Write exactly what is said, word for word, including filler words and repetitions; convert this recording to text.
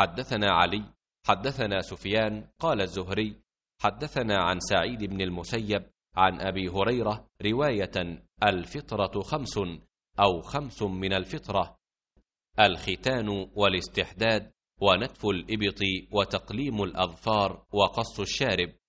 حدثنا علي حدثنا سفيان قال الزهري حدثنا عن سعيد بن المسيب عن أبي هريرة رواية: الفطرة خمس أو خمس من الفطرة: الختان والاستحداد ونتف الإبط وتقليم الأظفار وقص الشارب.